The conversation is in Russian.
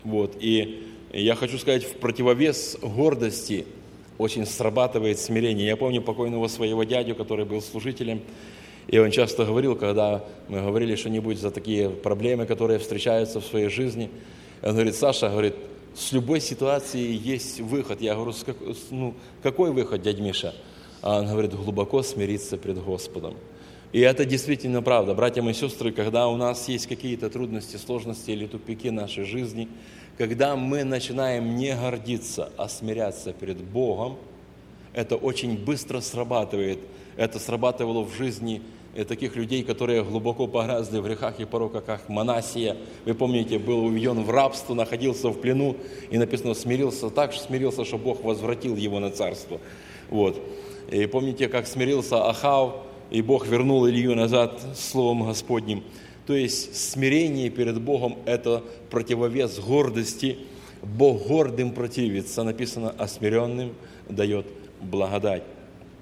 Вот. И я хочу сказать, в противовес гордости очень срабатывает смирение. Я помню покойного своего дядю, который был служителем, и он часто говорил, когда мы говорили что-нибудь за такие проблемы, которые встречаются в своей жизни, он говорит: Саша, говорит, с любой ситуации есть выход. Я говорю: какой выход, дядь Миша? А он говорит: глубоко смириться пред Господом. И это действительно правда. Братья и сестры, когда у нас есть какие-то трудности, сложности или тупики нашей жизни, когда мы начинаем не гордиться, а смиряться перед Богом, это очень быстро срабатывает. Это срабатывало в жизни таких людей, которые глубоко погрязли в грехах и пороках, как Манассия. Вы помните, был уведен в рабство, находился в плену, и написано, смирился так, что Бог возвратил его на царство. Вот. И помните, как смирился Ахав, и Бог вернул Илью назад Словом Господним. То есть смирение перед Богом – это противовес гордости. Бог гордым противится. Написано, а смиренным дает благодать.